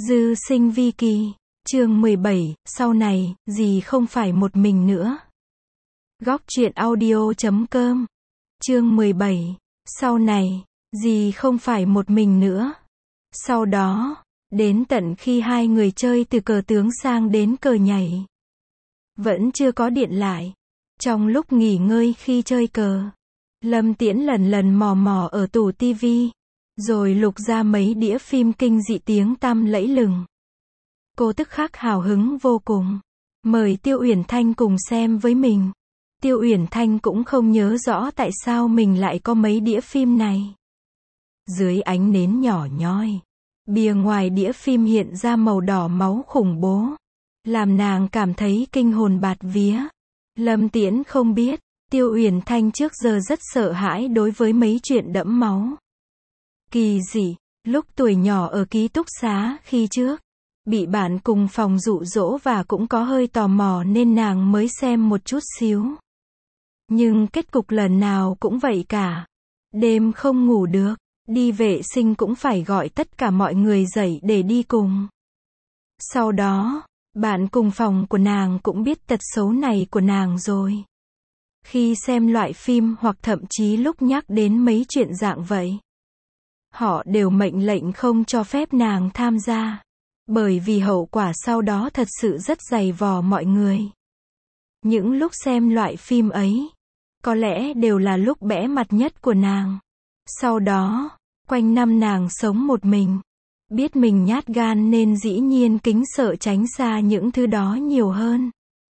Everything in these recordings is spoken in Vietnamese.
Dư sinh vi kỳ. Chương 17, sau này, dì không phải một mình nữa. Góc truyện audio.com. Chương 17, sau này, dì không phải một mình nữa. Sau đó, đến tận khi hai người chơi từ cờ tướng sang đến cờ nhảy. Vẫn chưa có điện lại. Trong lúc nghỉ ngơi khi chơi cờ, Lâm Tiễn lần lần mò mò ở tủ tivi, rồi lục ra mấy đĩa phim kinh dị tiếng tăm lẫy lừng. Cô tức khắc hào hứng vô cùng, mời Tiêu Uyển Thanh cùng xem với mình. Tiêu Uyển Thanh cũng không nhớ rõ tại sao mình lại có mấy đĩa phim này. Dưới ánh nến nhỏ nhoi, bìa ngoài đĩa phim hiện ra màu đỏ máu khủng bố, làm nàng cảm thấy kinh hồn bạt vía. Lâm Tiễn không biết, Tiêu Uyển Thanh trước giờ rất sợ hãi đối với mấy chuyện đẫm máu. Kỳ dị, lúc tuổi nhỏ ở ký túc xá khi trước, bị bạn cùng phòng dụ dỗ và cũng có hơi tò mò nên nàng mới xem một chút xíu. Nhưng kết cục lần nào cũng vậy cả. Đêm không ngủ được, đi vệ sinh cũng phải gọi tất cả mọi người dậy để đi cùng. Sau đó, bạn cùng phòng của nàng cũng biết tật xấu này của nàng rồi. Khi xem loại phim hoặc thậm chí lúc nhắc đến mấy chuyện dạng vậy, họ đều mệnh lệnh không cho phép nàng tham gia. Bởi vì hậu quả sau đó thật sự rất dày vò mọi người. Những lúc xem loại phim ấy, có lẽ đều là lúc bẽ mặt nhất của nàng. Sau đó, quanh năm nàng sống một mình. Biết mình nhát gan nên dĩ nhiên kính sợ tránh xa những thứ đó nhiều hơn.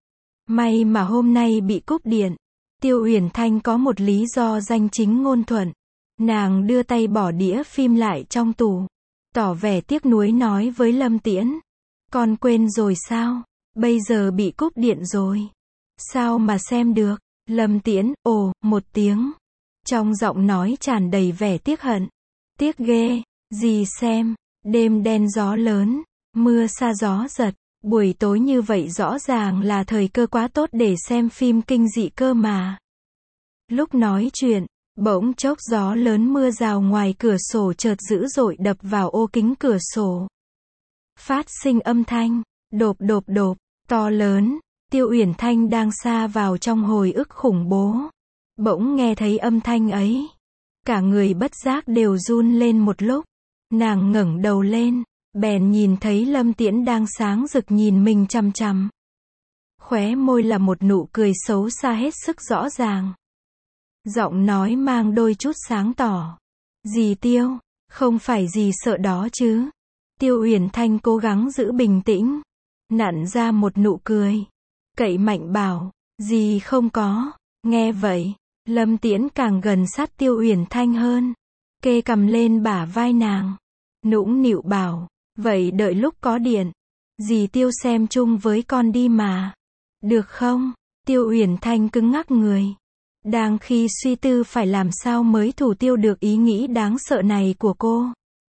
May mà hôm nay bị cúp điện. Tiêu Uyển Thanh có một lý do danh chính ngôn thuận. Nàng đưa tay bỏ đĩa phim lại trong tủ, tỏ vẻ tiếc nuối nói với Lâm Tiễn. Con quên rồi sao? Bây giờ bị cúp điện rồi. Sao mà xem được? Lâm Tiễn, ồ, một tiếng. Trong giọng nói tràn đầy vẻ tiếc hận. Tiếc ghê, gì xem, đêm đen gió lớn, mưa sa gió giật, buổi tối như vậy rõ ràng là thời cơ quá tốt để xem phim kinh dị cơ mà. Lúc nói chuyện, bỗng chốc gió lớn mưa rào ngoài cửa sổ chợt dữ dội đập vào ô kính cửa sổ. Phát sinh âm thanh, độp độp độp, to lớn. Tiêu Uyển Thanh đang sa vào trong hồi ức khủng bố. Bỗng nghe thấy âm thanh ấy. Cả người bất giác đều run lên một lúc. Nàng ngẩng đầu lên, bèn nhìn thấy Lâm Tiễn đang sáng rực nhìn mình chằm chằm. Khóe môi là một nụ cười xấu xa hết sức rõ ràng. Giọng nói mang đôi chút sáng tỏ. Dì Tiêu, không phải dì sợ đó chứ? Tiêu Uyển Thanh cố gắng giữ bình tĩnh, nặn ra một nụ cười. Cậy mạnh bảo, dì không có. Nghe vậy, Lâm Tiễn càng gần sát Tiêu Uyển Thanh hơn, kê cằm lên bả vai nàng, nũng nịu bảo, vậy đợi lúc có điện, dì Tiêu xem chung với con đi mà. Được không? Tiêu Uyển Thanh cứng ngắc người. Đang khi suy tư phải làm sao mới thủ tiêu được ý nghĩ đáng sợ này của cô,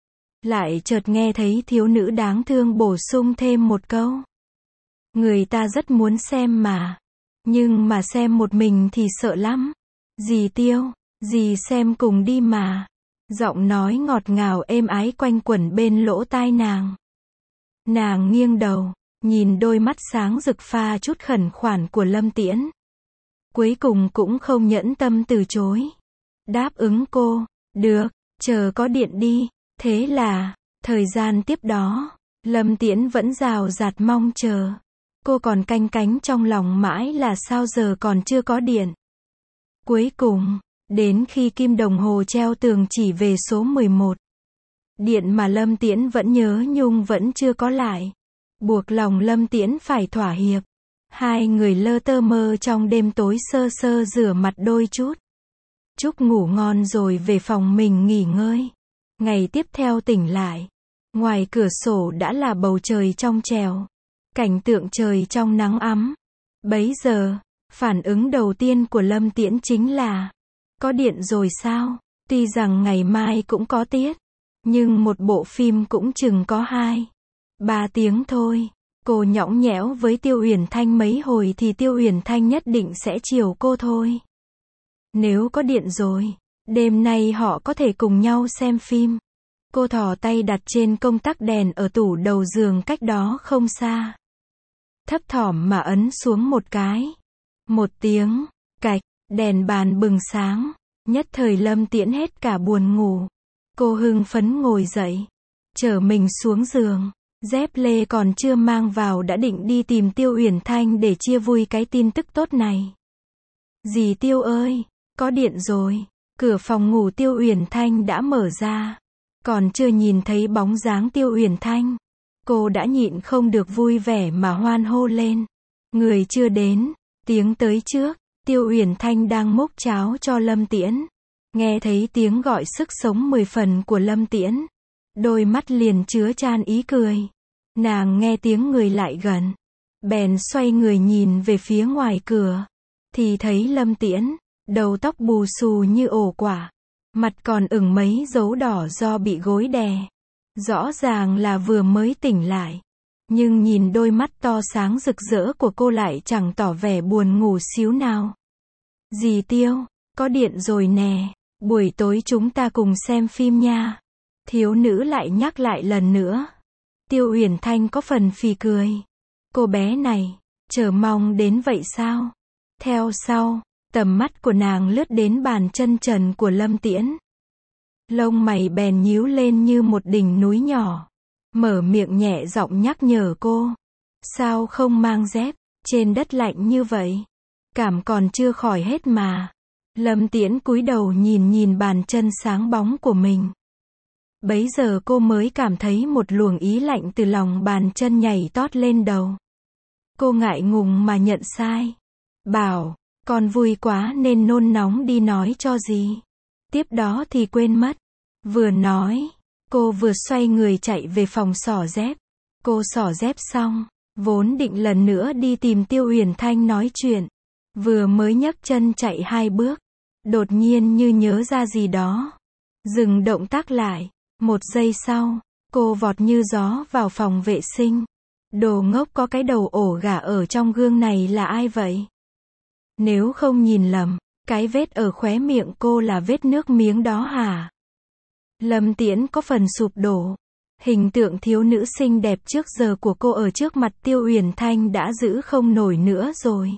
lại chợt nghe thấy thiếu nữ đáng thương bổ sung thêm một câu. Người ta rất muốn xem mà. Nhưng mà xem một mình thì sợ lắm. Dì Tiêu, dì xem cùng đi mà. Giọng nói ngọt ngào êm ái quanh quẩn bên lỗ tai nàng. Nàng nghiêng đầu, nhìn đôi mắt sáng rực pha chút khẩn khoản của Lâm Tiễn. Cuối cùng cũng không nhẫn tâm từ chối. Đáp ứng cô, được, chờ có điện đi. Thế là, thời gian tiếp đó, Lâm Tiễn vẫn rào rạt mong chờ. Cô còn canh cánh trong lòng mãi là sao giờ còn chưa có điện. Cuối cùng, đến khi kim đồng hồ treo tường chỉ về số 11. Điện mà Lâm Tiễn vẫn nhớ nhung vẫn chưa có lại. Buộc lòng Lâm Tiễn phải thỏa hiệp. Hai người lơ tơ mơ trong đêm tối sơ sơ rửa mặt đôi chút. Chúc ngủ ngon rồi về phòng mình nghỉ ngơi. Ngày tiếp theo tỉnh lại. Ngoài cửa sổ đã là bầu trời trong trèo. Cảnh tượng trời trong nắng ấm. Bấy giờ, phản ứng đầu tiên của Lâm Tiễn chính là, có điện rồi sao? Tuy rằng ngày mai cũng có tiết, nhưng một bộ phim cũng chừng có 2-3 tiếng thôi. Cô nhõng nhẽo với Tiêu Uyển Thanh mấy hồi thì Tiêu Uyển Thanh nhất định sẽ chiều cô thôi. Nếu có điện rồi, đêm nay họ có thể cùng nhau xem phim. Cô thò tay đặt trên công tắc đèn ở tủ đầu giường cách đó không xa. Thấp thỏm mà ấn xuống một cái. Một tiếng, cạch, đèn bàn bừng sáng. Nhất thời Lâm Tiễn hết cả buồn ngủ. Cô hưng phấn ngồi dậy. Chở mình xuống giường. Dép lê còn chưa mang vào đã định đi tìm Tiêu Uyển Thanh để chia vui cái tin tức tốt này. Dì Tiêu ơi, có điện rồi. Cửa phòng ngủ Tiêu Uyển Thanh đã mở ra. Còn chưa nhìn thấy bóng dáng Tiêu Uyển Thanh, cô đã nhịn không được vui vẻ mà hoan hô lên. Người chưa đến, tiếng tới trước. Tiêu Uyển Thanh đang múc cháo cho Lâm Tiễn. Nghe thấy tiếng gọi sức sống 10 phần của Lâm Tiễn, đôi mắt liền chứa chan ý cười. Nàng nghe tiếng người lại gần, bèn xoay người nhìn về phía ngoài cửa, thì thấy Lâm Tiễn, đầu tóc bù xù như ổ quả, mặt còn ửng mấy dấu đỏ do bị gối đè. Rõ ràng là vừa mới tỉnh lại, nhưng nhìn đôi mắt to sáng rực rỡ của cô lại chẳng tỏ vẻ buồn ngủ xíu nào. Dì Tiêu, có điện rồi nè, buổi tối chúng ta cùng xem phim nha. Thiếu nữ lại nhắc lại lần nữa. Tiêu Uyển Thanh có phần phì cười. Cô bé này, chờ mong đến vậy sao? Theo sau, tầm mắt của nàng lướt đến bàn chân trần của Lâm Tiễn. Lông mày bèn nhíu lên như một đỉnh núi nhỏ. Mở miệng nhẹ giọng nhắc nhở cô. Sao không mang dép, trên đất lạnh như vậy? Cảm còn chưa khỏi hết mà. Lâm Tiễn cúi đầu nhìn bàn chân sáng bóng của mình. Bấy giờ cô mới cảm thấy một luồng ý lạnh từ lòng bàn chân nhảy tót lên đầu. Cô ngại ngùng mà nhận sai. Bảo, con vui quá nên nôn nóng đi nói cho dì. Tiếp đó thì quên mất. Vừa nói, cô vừa xoay người chạy về phòng xỏ dép. Cô xỏ dép xong, vốn định lần nữa đi tìm Tiêu Uyển Thanh nói chuyện. Vừa mới nhấc chân chạy 2 bước, đột nhiên như nhớ ra gì đó. Dừng động tác lại. 1 giây sau, cô vọt như gió vào phòng vệ sinh. Đồ ngốc, có cái đầu ổ gà ở trong gương này là ai vậy? Nếu không nhìn lầm, cái vết ở khóe miệng cô là vết nước miếng đó hả? Lâm Tiễn có phần sụp đổ. Hình tượng thiếu nữ xinh đẹp trước giờ của cô ở trước mặt Tiêu Uyển Thanh đã giữ không nổi nữa rồi.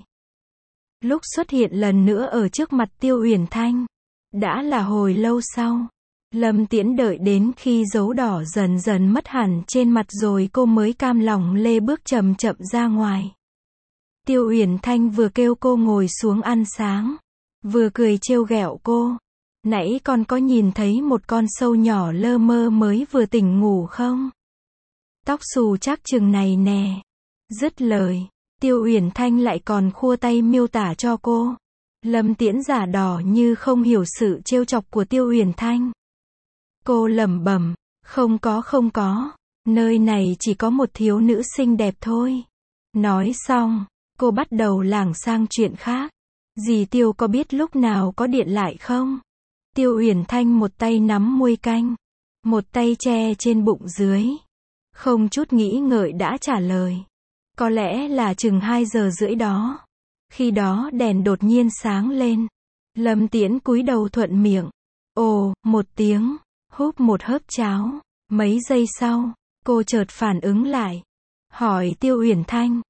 Lúc xuất hiện lần nữa ở trước mặt Tiêu Uyển Thanh, đã là hồi lâu sau. Lâm Tiễn đợi đến khi dấu đỏ dần dần mất hẳn trên mặt rồi cô mới cam lòng lê bước chậm chậm ra ngoài. Tiêu Uyển Thanh vừa kêu cô ngồi xuống ăn sáng, vừa cười trêu ghẹo cô. Nãy con có nhìn thấy một con sâu nhỏ lơ mơ mới vừa tỉnh ngủ không? Tóc xù chắc chừng này nè. Dứt lời, Tiêu Uyển Thanh lại còn khua tay miêu tả cho cô. Lâm Tiễn giả đò như không hiểu sự trêu chọc của Tiêu Uyển Thanh. Cô lẩm bẩm, không có, nơi này chỉ có một thiếu nữ xinh đẹp thôi. Nói xong, cô bắt đầu lảng sang chuyện khác. Dì Tiêu có biết lúc nào có điện lại không? Tiêu Uyển Thanh một tay nắm muôi canh, một tay che trên bụng dưới. Không chút nghĩ ngợi đã trả lời. Có lẽ là chừng 2 giờ rưỡi đó. Khi đó đèn đột nhiên sáng lên. Lâm Tiễn cúi đầu thuận miệng. Ồ, một tiếng. Húp một hớp cháo. Mấy giây sau, cô chợt phản ứng lại. Hỏi Tiêu Uyển Thanh.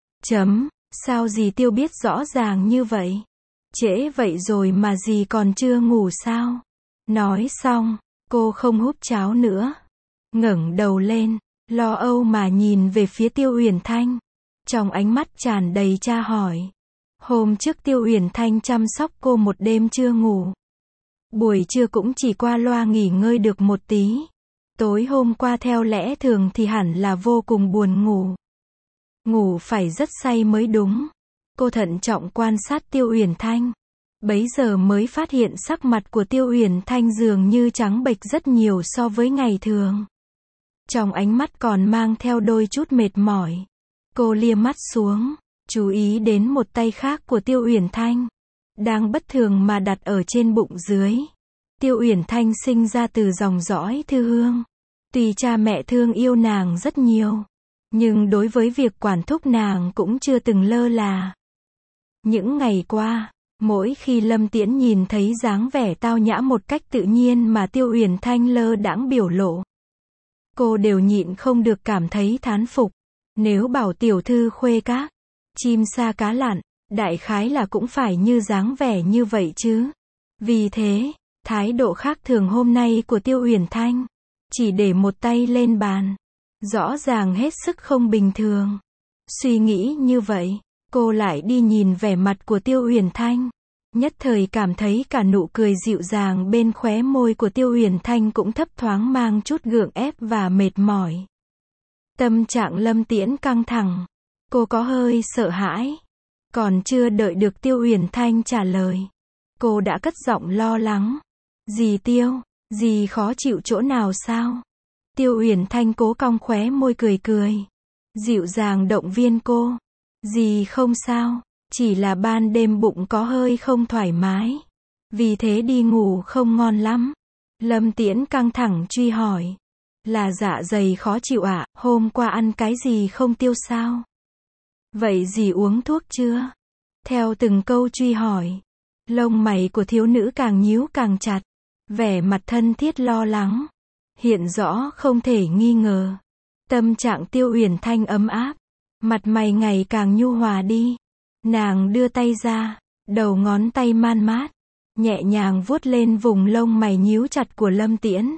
Sao dì Tiêu biết rõ ràng như vậy? Trễ vậy rồi mà dì còn chưa ngủ sao? Nói xong, cô không húp cháo nữa. Ngẩng đầu lên, lo âu mà nhìn về phía Tiêu Uyển Thanh. Trong ánh mắt tràn đầy tra hỏi. Hôm trước Tiêu Uyển Thanh chăm sóc cô một đêm chưa ngủ. Buổi trưa cũng chỉ qua loa nghỉ ngơi được một tí. Tối hôm qua theo lẽ thường thì hẳn là vô cùng buồn ngủ. Ngủ phải rất say mới đúng. Cô thận trọng quan sát Tiêu Uyển Thanh. Bấy giờ mới phát hiện sắc mặt của Tiêu Uyển Thanh dường như trắng bệch rất nhiều so với ngày thường. Trong ánh mắt còn mang theo đôi chút mệt mỏi. Cô lia mắt xuống, chú ý đến một tay khác của Tiêu Uyển Thanh, đang bất thường mà đặt ở trên bụng dưới. Tiêu Uyển Thanh sinh ra từ dòng dõi Thư Hương. Tuy cha mẹ thương yêu nàng rất nhiều, nhưng đối với việc quản thúc nàng cũng chưa từng lơ là. Những ngày qua, mỗi khi Lâm Tiễn nhìn thấy dáng vẻ tao nhã một cách tự nhiên mà Tiêu Uyển Thanh lơ đãng biểu lộ, cô đều nhịn không được cảm thấy thán phục. Nếu bảo tiểu thư khuê các, chim sa cá lặn, đại khái là cũng phải như dáng vẻ như vậy chứ. Vì thế, thái độ khác thường hôm nay của Tiêu Uyển Thanh, chỉ để một tay lên bàn, rõ ràng hết sức không bình thường. Suy nghĩ như vậy, cô lại đi nhìn vẻ mặt của Tiêu Uyển Thanh, nhất thời cảm thấy cả nụ cười dịu dàng bên khóe môi của Tiêu Uyển Thanh cũng thấp thoáng mang chút gượng ép và mệt mỏi. Tâm trạng Lâm Tiễn căng thẳng, cô có hơi sợ hãi. Còn chưa đợi được Tiêu Uyển Thanh trả lời, cô đã cất giọng lo lắng. Dì Tiêu, dì khó chịu chỗ nào sao? Tiêu Uyển Thanh cố cong khóe môi cười cười, dịu dàng động viên cô. Dì không sao, chỉ là ban đêm bụng có hơi không thoải mái, vì thế đi ngủ không ngon lắm. Lâm Tiễn căng thẳng truy hỏi. Là dạ dày khó chịu ạ, hôm qua ăn cái gì không tiêu sao? Vậy dì uống thuốc chưa? Theo từng câu truy hỏi, lông mày của thiếu nữ càng nhíu càng chặt, vẻ mặt thân thiết lo lắng, hiện rõ không thể nghi ngờ. Tâm trạng Tiêu Uyển Thanh ấm áp, mặt mày ngày càng nhu hòa đi. Nàng đưa tay ra, đầu ngón tay man mát, nhẹ nhàng vuốt lên vùng lông mày nhíu chặt của Lâm Tiễn.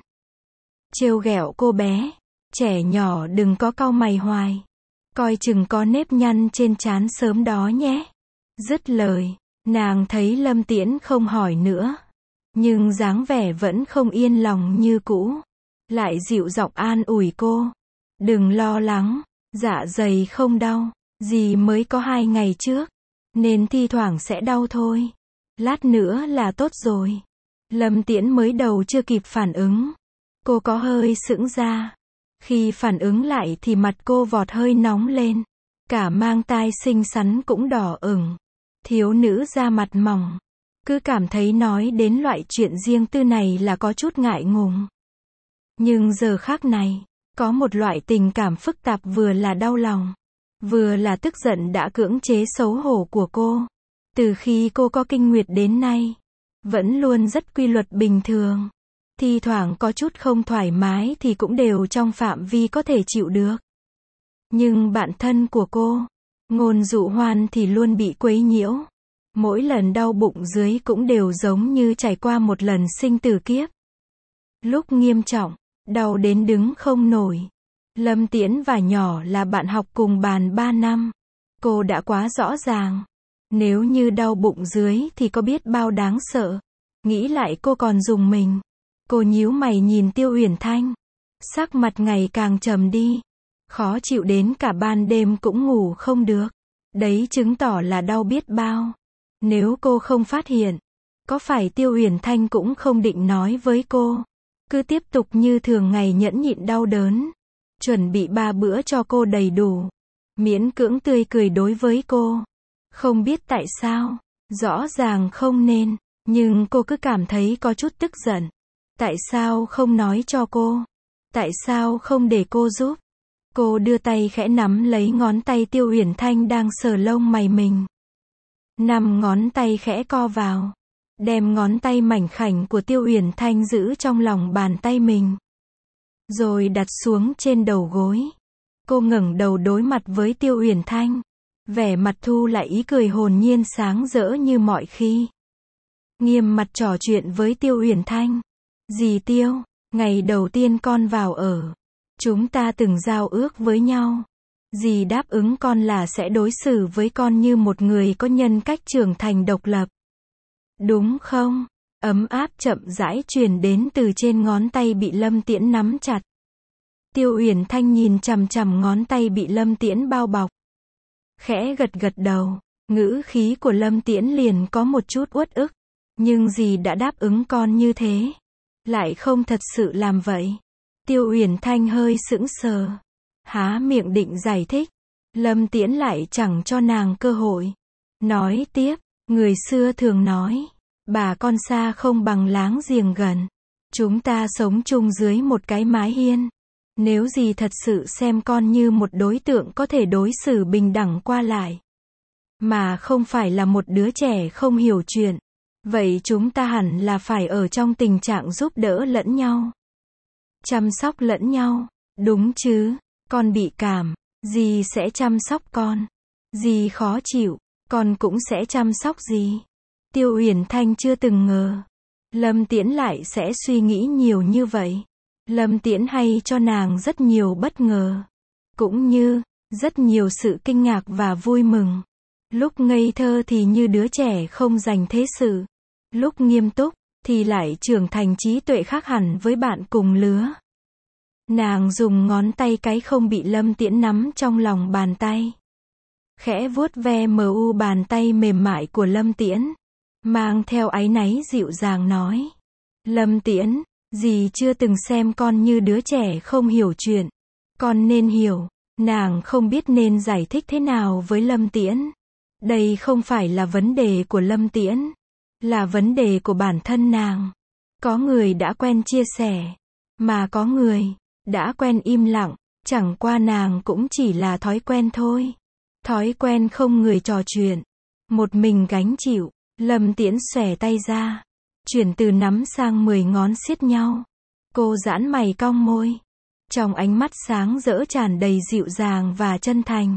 Trêu ghẹo cô bé, trẻ nhỏ đừng có cau mày hoài, coi chừng có nếp nhăn trên trán sớm đó nhé. Dứt lời, nàng thấy Lâm Tiễn không hỏi nữa, nhưng dáng vẻ vẫn không yên lòng như cũ, lại dịu giọng an ủi cô. Đừng lo lắng, dạ dày không đau, dì mới có 2 ngày trước, nên thi thoảng sẽ đau thôi. Lát nữa là tốt rồi. Lâm Tiễn mới đầu chưa kịp phản ứng, cô có hơi sững ra. Khi phản ứng lại thì mặt cô vọt hơi nóng lên, cả mang tai xinh xắn cũng đỏ ửng. Thiếu nữ da mặt mỏng, cứ cảm thấy nói đến loại chuyện riêng tư này là có chút ngại ngùng. Nhưng giờ khác này, có một loại tình cảm phức tạp, vừa là đau lòng, vừa là tức giận đã cưỡng chế xấu hổ của cô. Từ khi cô có kinh nguyệt đến nay, vẫn luôn rất quy luật bình thường. Thi thoảng có chút không thoải mái thì cũng đều trong phạm vi có thể chịu được. Nhưng bạn thân của cô, Ngôn Dụ Hoan thì luôn bị quấy nhiễu. Mỗi lần đau bụng dưới cũng đều giống như trải qua một lần sinh tử kiếp. Lúc nghiêm trọng, đau đến đứng không nổi. Lâm Tiễn và nhỏ là bạn học cùng bàn 3 năm. Cô đã quá rõ ràng. Nếu như đau bụng dưới thì có biết bao đáng sợ. Nghĩ lại cô còn rùng mình. Cô nhíu mày nhìn Tiêu Uyển Thanh. Sắc mặt ngày càng trầm đi. Khó chịu đến cả ban đêm cũng ngủ không được. Đấy chứng tỏ là đau biết bao. Nếu cô không phát hiện, có phải Tiêu Uyển Thanh cũng không định nói với cô. Cứ tiếp tục như thường ngày nhẫn nhịn đau đớn. Chuẩn bị 3 bữa cho cô đầy đủ. Miễn cưỡng tươi cười đối với cô. Không biết tại sao, rõ ràng không nên, nhưng cô cứ cảm thấy có chút tức giận. Tại sao không nói cho cô? Tại sao không để cô giúp? Cô đưa tay khẽ nắm lấy ngón tay Tiêu Uyển Thanh đang sờ lông mày mình. 5 ngón tay khẽ co vào, đem ngón tay mảnh khảnh của Tiêu Uyển Thanh giữ trong lòng bàn tay mình, rồi đặt xuống trên đầu gối. Cô ngẩng đầu đối mặt với Tiêu Uyển Thanh, vẻ mặt thu lại ý cười hồn nhiên sáng rỡ như mọi khi. Nghiêm mặt trò chuyện với Tiêu Uyển Thanh. Dì Tiêu, ngày đầu tiên con vào ở, chúng ta từng giao ước với nhau. Dì đáp ứng con là sẽ đối xử với con như một người có nhân cách trưởng thành độc lập. Đúng không? Ấm áp chậm rãi truyền đến từ trên ngón tay bị Lâm Tiễn nắm chặt. Tiêu Uyển Thanh nhìn chằm chằm ngón tay bị Lâm Tiễn bao bọc. Khẽ gật gật đầu, ngữ khí của Lâm Tiễn liền có một chút uất ức. Nhưng dì đã đáp ứng con như thế, lại không thật sự làm vậy. Tiêu Uyển Thanh hơi sững sờ, há miệng định giải thích. Lâm Tiễn lại chẳng cho nàng cơ hội. Nói tiếp, người xưa thường nói, bà con xa không bằng láng giềng gần. Chúng ta sống chung dưới một cái mái hiên. Nếu dì thật sự xem con như một đối tượng có thể đối xử bình đẳng qua lại, mà không phải là một đứa trẻ không hiểu chuyện, vậy chúng ta hẳn là phải ở trong tình trạng giúp đỡ lẫn nhau, chăm sóc lẫn nhau. Đúng chứ, con bị cảm, dì sẽ chăm sóc con. Dì khó chịu, con cũng sẽ chăm sóc dì. Tiêu Uyển Thanh chưa từng ngờ, Lâm Tiễn lại sẽ suy nghĩ nhiều như vậy. Lâm Tiễn hay cho nàng rất nhiều bất ngờ, cũng như rất nhiều sự kinh ngạc và vui mừng. Lúc ngây thơ thì như đứa trẻ không dành thế sự, lúc nghiêm túc thì lại trưởng thành trí tuệ khác hẳn với bạn cùng lứa. Nàng dùng ngón tay cái không bị Lâm Tiễn nắm trong lòng bàn tay, khẽ vuốt ve bàn tay mềm mại của Lâm Tiễn, mang theo áy náy dịu dàng nói: Lâm Tiễn, dì chưa từng xem con như đứa trẻ không hiểu chuyện. Con nên hiểu. Nàng không biết nên giải thích thế nào với Lâm Tiễn. Đây không phải là vấn đề của Lâm Tiễn, là vấn đề của bản thân nàng. Có người đã quen chia sẻ, mà có người đã quen im lặng. Chẳng qua nàng cũng chỉ là thói quen thôi. Thói quen không người trò chuyện, một mình gánh chịu. Lâm Tiễn xòe tay ra, chuyển từ nắm sang 10 ngón siết nhau. Cô giãn mày cong môi, trong ánh mắt sáng rỡ tràn đầy dịu dàng và chân thành.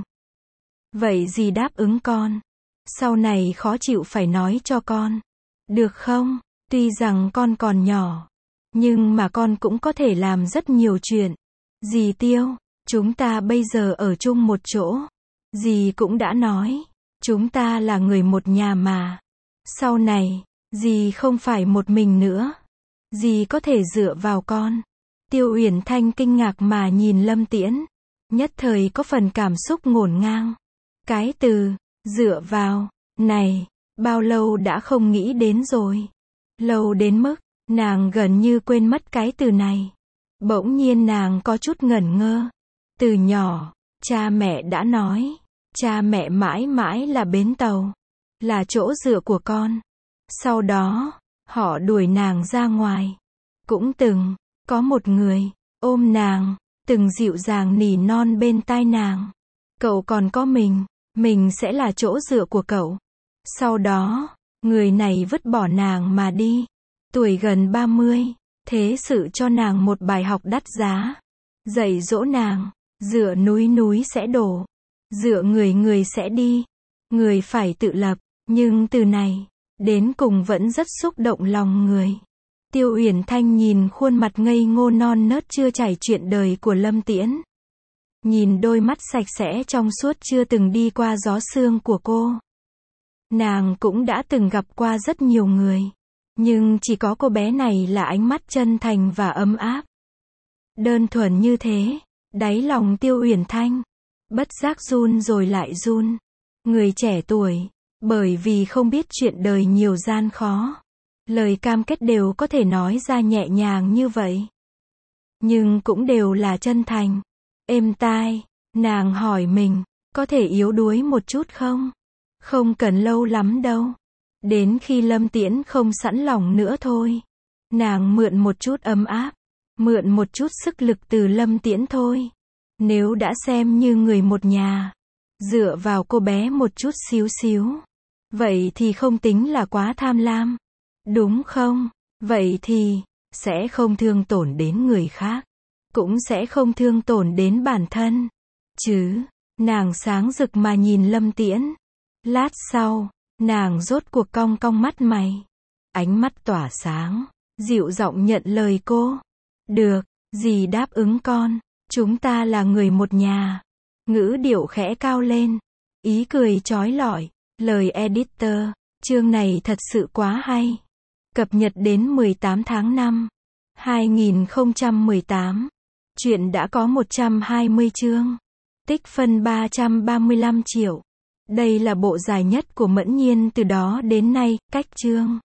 Vậy dì đáp ứng con. Sau này khó chịu phải nói cho con, được không? Tuy rằng con còn nhỏ, nhưng mà con cũng có thể làm rất nhiều chuyện. Dì Tiêu, chúng ta bây giờ ở chung một chỗ. Dì cũng đã nói, chúng ta là người một nhà mà. Sau này, dì không phải một mình nữa. Dì có thể dựa vào con. Tiêu Uyển Thanh kinh ngạc mà nhìn Lâm Tiễn, nhất thời có phần cảm xúc ngổn ngang. Cái từ dựa vào này, bao lâu đã không nghĩ đến rồi. Lâu đến mức nàng gần như quên mất cái từ này. Bỗng nhiên nàng có chút ngẩn ngơ. Từ nhỏ, cha mẹ đã nói, cha mẹ mãi mãi là bến tàu, là chỗ dựa của con. Sau đó, họ đuổi nàng ra ngoài. Cũng từng có một người ôm nàng, từng dịu dàng nỉ non bên tai nàng. Cậu còn có mình sẽ là chỗ dựa của cậu. Sau đó, người này vứt bỏ nàng mà đi. Tuổi gần 30, thế sự cho nàng một bài học đắt giá. Dạy dỗ nàng, dựa núi sẽ đổ, dựa người sẽ đi. Người phải tự lập, nhưng từ này, đến cùng vẫn rất xúc động lòng người. Tiêu Uyển Thanh nhìn khuôn mặt ngây ngô non nớt chưa trải chuyện đời của Lâm Tiễn. Nhìn đôi mắt sạch sẽ trong suốt chưa từng đi qua gió sương của cô. Nàng cũng đã từng gặp qua rất nhiều người, nhưng chỉ có cô bé này là ánh mắt chân thành và ấm áp. Đơn thuần như thế, đáy lòng Tiêu Uyển Thanh bất giác run rồi lại run. Người trẻ tuổi, bởi vì không biết chuyện đời nhiều gian khó, lời cam kết đều có thể nói ra nhẹ nhàng như vậy, nhưng cũng đều là chân thành. Êm tai, nàng hỏi mình, có thể yếu đuối một chút không? Không cần lâu lắm đâu. Đến khi Lâm Tiễn không sẵn lòng nữa thôi. Nàng mượn một chút ấm áp, mượn một chút sức lực từ Lâm Tiễn thôi. Nếu đã xem như người một nhà, dựa vào cô bé một chút xíu xíu, vậy thì không tính là quá tham lam, đúng không? Vậy thì sẽ không thương tổn đến người khác, cũng sẽ không thương tổn đến bản thân chứ. Nàng sáng rực mà nhìn Lâm Tiễn. Lát sau, nàng rốt cuộc cong cong mắt mày, ánh mắt tỏa sáng, dịu giọng nhận lời cô. Được, dì đáp ứng con. Chúng ta là người một nhà. Ngữ điệu khẽ cao lên, ý cười chói lọi. Lời editor, chương này thật sự quá hay. Cập nhật đến 18 tháng 5, 2018. Chuyện đã có 120 chương. Tích phân 335 triệu. Đây là bộ dài nhất của Mẫn Nhiên từ đó đến nay. Cách chương